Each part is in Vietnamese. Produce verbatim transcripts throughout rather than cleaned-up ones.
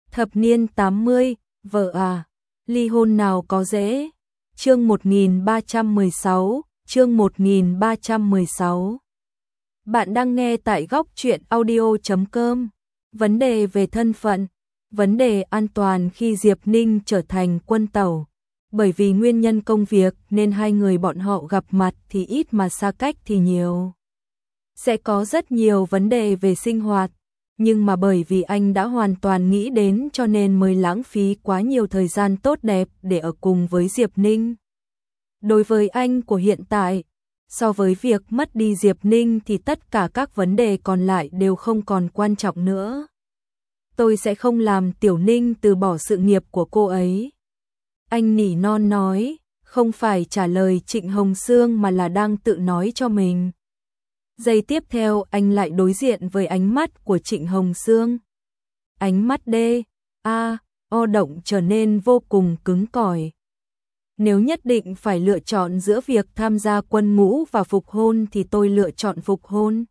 Thập niên tám mươi, vợ à, ly hôn nào có dễ. Chương một nghìn ba trăm mười sáu, chương một nghìn ba trăm mười sáu. Bạn đang nghe tại góc truyện audio chấm com. Vấn đề về thân phận, vấn đề an toàn khi Diệp Ninh trở thành quân tẩu. Bởi vì nguyên nhân công việc nên hai người bọn họ gặp mặt thì ít mà xa cách thì nhiều. Sẽ có rất nhiều vấn đề về sinh hoạt, nhưng mà bởi vì anh đã hoàn toàn nghĩ đến cho nên mới lãng phí quá nhiều thời gian tốt đẹp để ở cùng với Diệp Ninh. Đối với anh của hiện tại, so với việc mất đi Diệp Ninh thì tất cả các vấn đề còn lại đều không còn quan trọng nữa. Tôi sẽ không làm Tiểu Ninh từ bỏ sự nghiệp của cô ấy. Anh nỉ non nói, không phải trả lời Trịnh Hồng Sương mà là đang tự nói cho mình. Giây tiếp theo anh lại đối diện với ánh mắt của Trịnh Hồng Sương. Ánh mắt đê, a, o động trở nên vô cùng cứng cỏi. Nếu nhất định phải lựa chọn giữa việc tham gia quân ngũ và phục hôn thì tôi lựa chọn phục hôn.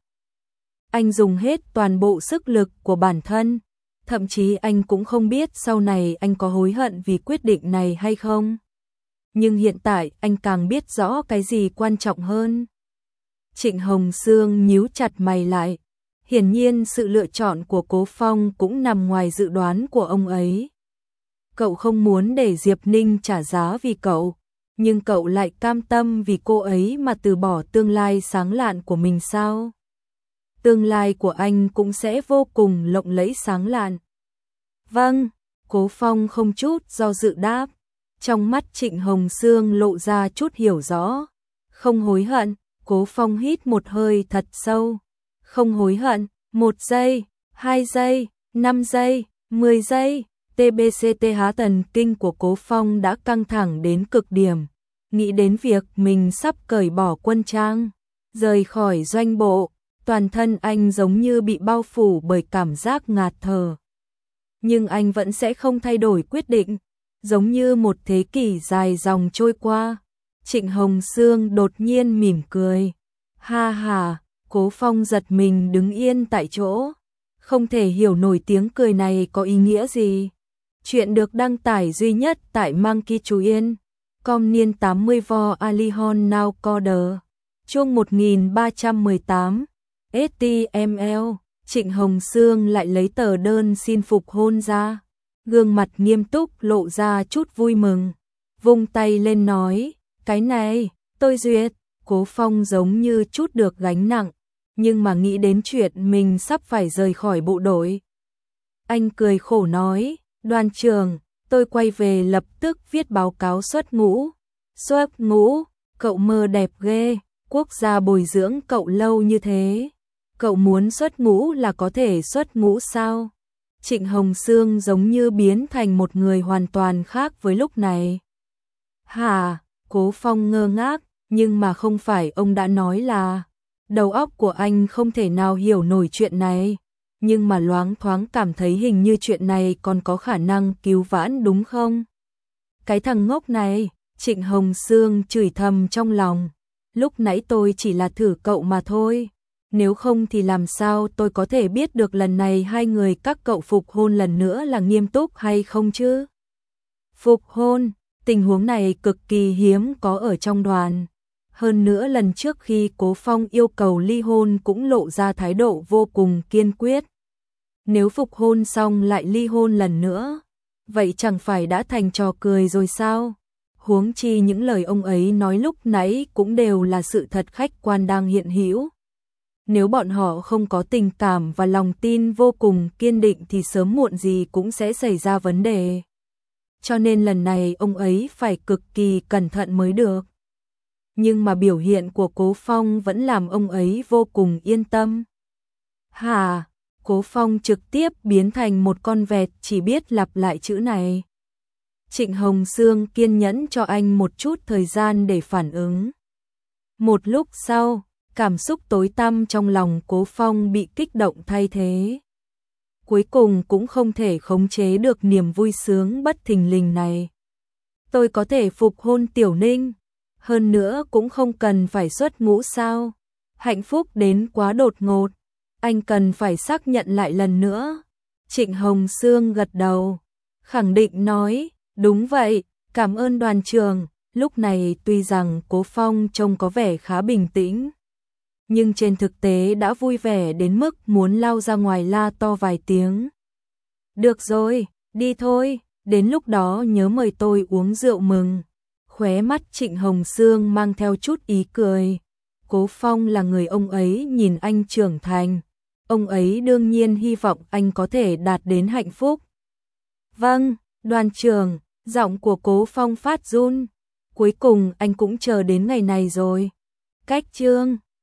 Anh dùng hết toàn bộ sức lực của bản thân, thậm chí anh cũng không biết sau này anh có hối hận vì quyết định này hay không. Nhưng hiện tại anh càng biết rõ cái gì quan trọng hơn. Trịnh Hồng Sương nhíu chặt mày lại. Hiển nhiên sự lựa chọn của Cố Phong cũng nằm ngoài dự đoán của ông ấy. Cậu không muốn để Diệp Ninh trả giá vì cậu, nhưng cậu lại cam tâm vì cô ấy mà từ bỏ tương lai sáng lạn của mình sao? Tương lai của anh cũng sẽ vô cùng lộng lẫy sáng lạn. Vâng, Cố Phong không chút do dự đáp. Trong mắt Trịnh Hồng Sương lộ ra chút hiểu rõ. Không hối hận. Cố Phong hít một hơi thật sâu. Không hối hận. Một giây, hai giây, năm giây, mười giây. tê bê xê tê há thần kinh của Cố Phong đã căng thẳng đến cực điểm. Nghĩ đến việc mình sắp cởi bỏ quân trang, rời khỏi doanh bộ, toàn thân anh giống như bị bao phủ bởi cảm giác ngạt thở. Nhưng anh vẫn sẽ không thay đổi quyết định, giống như một thế kỷ dài dòng trôi qua. Trịnh Hồng Sương đột nhiên mỉm cười. Ha ha, Cố Phong giật mình đứng yên tại chỗ. Không thể hiểu nổi tiếng cười này có ý nghĩa gì. Chuyện được đăng tải duy nhất tại Monkey Chú Yên. Com niên tám mươi vo Alihon Now Coder. Chương một nghìn ba trăm mười tám. ét tê em lờ. Trịnh Hồng Sương lại lấy tờ đơn xin phục hôn ra. Gương mặt nghiêm túc lộ ra chút vui mừng. Vung tay lên nói. Cái này, tôi duyệt. Cố Phong giống như chút được gánh nặng. Nhưng mà nghĩ đến chuyện mình sắp phải rời khỏi bộ đội. Anh cười khổ nói. Đoàn trưởng, tôi quay về lập tức viết báo cáo xuất ngũ. Xuất ngũ, cậu mơ đẹp ghê. Quốc gia bồi dưỡng cậu lâu như thế. Cậu muốn xuất ngũ là có thể xuất ngũ sao? Trịnh Hồng Sương giống như biến thành một người hoàn toàn khác với lúc này. Hả? Cố Phong ngơ ngác, nhưng mà không phải ông đã nói là đầu óc của anh không thể nào hiểu nổi chuyện này, nhưng mà loáng thoáng cảm thấy hình như chuyện này còn có khả năng cứu vãn đúng không? Cái thằng ngốc này, Trịnh Hồng Sương chửi thầm trong lòng, lúc nãy tôi chỉ là thử cậu mà thôi, nếu không thì làm sao tôi có thể biết được lần này hai người các cậu phục hôn lần nữa là nghiêm túc hay không chứ? Phục hôn, tình huống này cực kỳ hiếm có ở trong đoàn. Hơn nữa lần trước khi Cố Phong yêu cầu ly hôn cũng lộ ra thái độ vô cùng kiên quyết. Nếu phục hôn xong lại ly hôn lần nữa, vậy chẳng phải đã thành trò cười rồi sao? Huống chi những lời ông ấy nói lúc nãy cũng đều là sự thật khách quan đang hiện hữu. Nếu bọn họ không có tình cảm và lòng tin vô cùng kiên định thì sớm muộn gì cũng sẽ xảy ra vấn đề. Cho nên lần này ông ấy phải cực kỳ cẩn thận mới được. Nhưng mà biểu hiện của Cố Phong vẫn làm ông ấy vô cùng yên tâm. Hà, Cố Phong trực tiếp biến thành một con vẹt chỉ biết lặp lại chữ này. Trịnh Hồng Sương kiên nhẫn cho anh một chút thời gian để phản ứng. Một lúc sau, cảm xúc tối tăm trong lòng Cố Phong bị kích động thay thế. Cuối cùng cũng không thể khống chế được niềm vui sướng bất thình lình này. Tôi có thể phục hôn Tiểu Ninh, hơn nữa cũng không cần phải xuất ngũ sao? Hạnh phúc đến quá đột ngột, anh cần phải xác nhận lại lần nữa. Trịnh Hồng Sương gật đầu, khẳng định nói, đúng vậy, cảm ơn đoàn trưởng. Lúc này tuy rằng Cố Phong trông có vẻ khá bình tĩnh, nhưng trên thực tế đã vui vẻ đến mức muốn lao ra ngoài la to vài tiếng. Được rồi, đi thôi, đến lúc đó nhớ mời tôi uống rượu mừng. Khóe mắt Trịnh Hồng Sương mang theo chút ý cười. Cố Phong là người ông ấy nhìn anh trưởng thành. Ông ấy đương nhiên hy vọng anh có thể đạt đến hạnh phúc. Vâng, đoàn trưởng, giọng của Cố Phong phát run. Cuối cùng anh cũng chờ đến ngày này rồi. Cách chương